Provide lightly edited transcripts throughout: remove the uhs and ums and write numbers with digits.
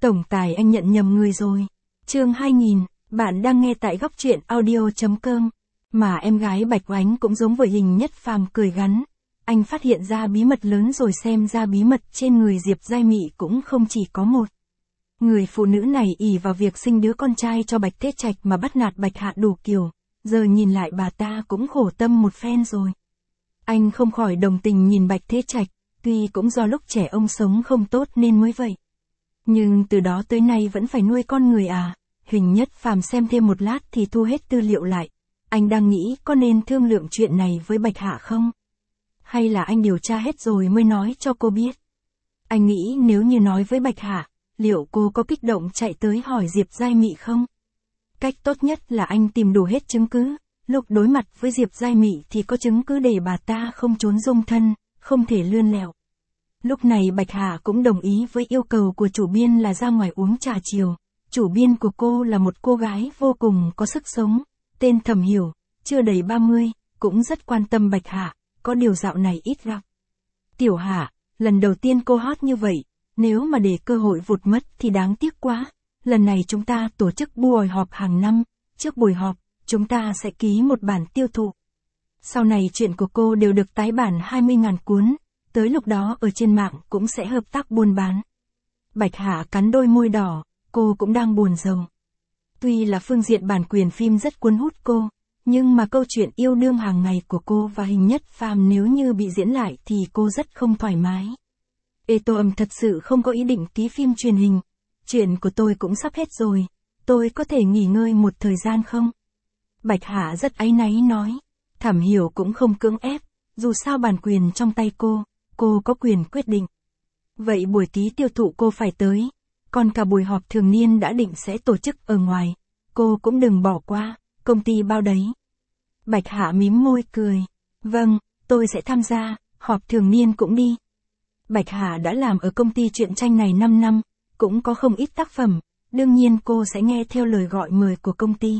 Tổng tài anh nhận nhầm người rồi. Chương 2000, bạn đang nghe tại góc truyện audio.com. Mà em gái Bạch Oánh cũng giống với Hình Nhất Phàm cười gắn. Anh phát hiện ra bí mật lớn rồi, xem ra bí mật trên người Diệp Giai Mị cũng không chỉ có một. Người phụ nữ này ỷ vào việc sinh đứa con trai cho Bạch Thế Trạch mà bắt nạt Bạch Hạ đủ kiểu, giờ nhìn lại bà ta cũng khổ tâm một phen rồi. Anh không khỏi đồng tình nhìn Bạch Thế Trạch, tuy cũng do lúc trẻ ông sống không tốt nên mới vậy. Nhưng từ đó tới nay vẫn phải nuôi con người à. Hình Nhất Phàm xem thêm một lát thì thu hết tư liệu lại. Anh đang nghĩ có nên thương lượng chuyện này với Bạch Hạ không? Hay là anh điều tra hết rồi mới nói cho cô biết? Anh nghĩ nếu như nói với Bạch Hạ, liệu cô có kích động chạy tới hỏi Diệp Giai Mị không? Cách tốt nhất là anh tìm đủ hết chứng cứ. Lúc đối mặt với Diệp Giai Mị thì có chứng cứ để bà ta không trốn dung thân, không thể lươn lẹo. Lúc này Bạch Hạ cũng đồng ý với yêu cầu của chủ biên là ra ngoài uống trà chiều. Chủ biên của cô là một cô gái vô cùng có sức sống, tên Thẩm Hiểu, chưa đầy 30, cũng rất quan tâm Bạch Hạ, có điều dạo này ít gặp. Tiểu Hạ, lần đầu tiên cô hot như vậy, nếu mà để cơ hội vụt mất thì đáng tiếc quá. Lần này chúng ta tổ chức buổi họp hàng năm, trước buổi họp, chúng ta sẽ ký một bản tiêu thụ. Sau này chuyện của cô đều được tái bản 20.000 cuốn, tới lúc đó ở trên mạng cũng sẽ hợp tác buôn bán. Bạch Hạ cắn đôi môi đỏ, cô cũng đang buồn rầu. Tuy là phương diện bản quyền phim rất cuốn hút cô, nhưng mà câu chuyện yêu đương hàng ngày của cô và Hình Nhất Phàm nếu như bị diễn lại thì cô rất không thoải mái. Tôi thật sự không có ý định ký phim truyền hình. Chuyện của tôi cũng sắp hết rồi, tôi có thể nghỉ ngơi một thời gian không? Bạch Hạ rất áy náy nói. Thẩm Hiểu cũng không cưỡng ép, dù sao bản quyền trong tay cô có quyền quyết định. Vậy buổi ký tiêu thụ cô phải tới, còn cả buổi họp thường niên đã định sẽ tổ chức ở ngoài, cô cũng đừng bỏ qua, công ty bao đấy. Bạch Hạ mím môi cười. Vâng, tôi sẽ tham gia, họp thường niên cũng đi. Bạch Hạ đã làm ở công ty truyện tranh này 5 năm, cũng có không ít tác phẩm, đương nhiên cô sẽ nghe theo lời gọi mời của công ty.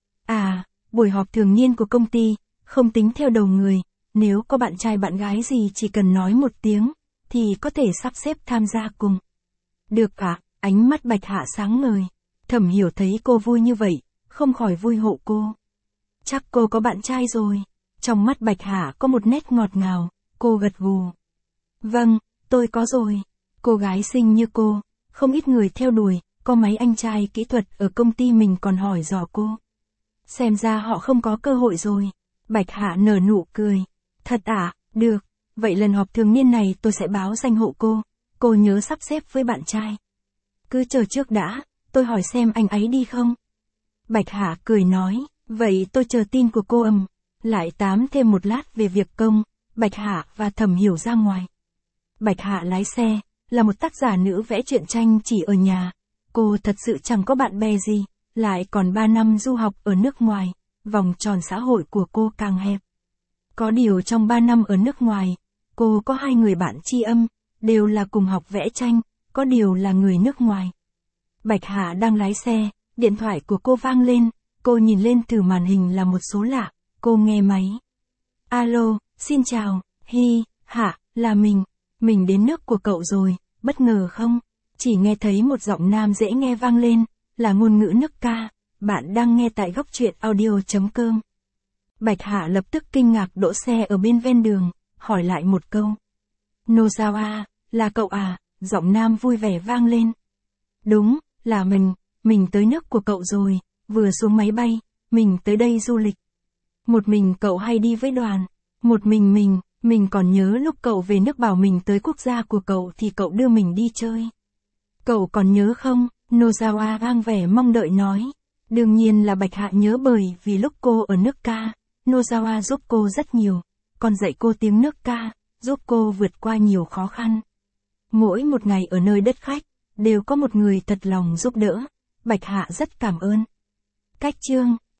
À, buổi họp thường niên của công ty, không tính theo đầu người, nếu có bạn trai bạn gái gì chỉ cần nói một tiếng, thì có thể sắp xếp tham gia cùng. Được ạ, ánh mắt Bạch Hạ sáng ngời. Thẩm Hiểu thấy cô vui như vậy, không khỏi vui hộ cô. Chắc cô có bạn trai rồi. Trong mắt Bạch Hạ có một nét ngọt ngào, cô gật gù. Vâng, tôi có rồi. Cô gái xinh như cô, không ít người theo đuổi, có mấy anh trai kỹ thuật ở công ty mình còn hỏi dò cô. Xem ra họ không có cơ hội rồi. Bạch Hạ nở nụ cười. Thật ạ, được, vậy lần họp thường niên này tôi sẽ báo danh hộ cô nhớ sắp xếp với bạn trai. Cứ chờ trước đã, tôi hỏi xem anh ấy đi không? Bạch Hạ cười nói, vậy tôi chờ tin của cô. Lại tám thêm một lát về việc công, Bạch Hạ và Thẩm Hiểu ra ngoài. Bạch Hạ lái xe, là một tác giả nữ vẽ truyện tranh chỉ ở nhà. Cô thật sự chẳng có bạn bè gì, lại còn 3 năm du học ở nước ngoài, vòng tròn xã hội của cô càng hẹp. Có điều trong 3 năm ở nước ngoài, cô có 2 người bạn tri âm, đều là cùng học vẽ tranh, có điều là người nước ngoài. Bạch Hạ đang lái xe, điện thoại của cô vang lên, cô nhìn lên từ màn hình là một số lạ, cô nghe máy. Alo, xin chào, Hạ, là mình đến nước của cậu rồi, bất ngờ không? Chỉ nghe thấy một giọng nam dễ nghe vang lên, là ngôn ngữ nước ca, bạn đang nghe tại góc truyện audio.com. Bạch Hạ lập tức kinh ngạc đỗ xe ở bên ven đường, hỏi lại một câu. Nozawa, là cậu à? Giọng nam vui vẻ vang lên. Đúng, là mình tới nước của cậu rồi, vừa xuống máy bay, mình tới đây du lịch. Một mình cậu hay đi với đoàn? Một mình còn nhớ lúc cậu về nước bảo mình tới quốc gia của cậu thì cậu đưa mình đi chơi. Cậu còn nhớ không? Nozawa vang vẻ mong đợi nói. Đương nhiên là Bạch Hạ nhớ, bởi vì lúc cô ở nước ca, Nozawa giúp cô rất nhiều, còn dạy cô tiếng nước ca, giúp cô vượt qua nhiều khó khăn. Mỗi một ngày ở nơi đất khách, đều có một người thật lòng giúp đỡ, Bạch Hạ rất cảm ơn. Cách chương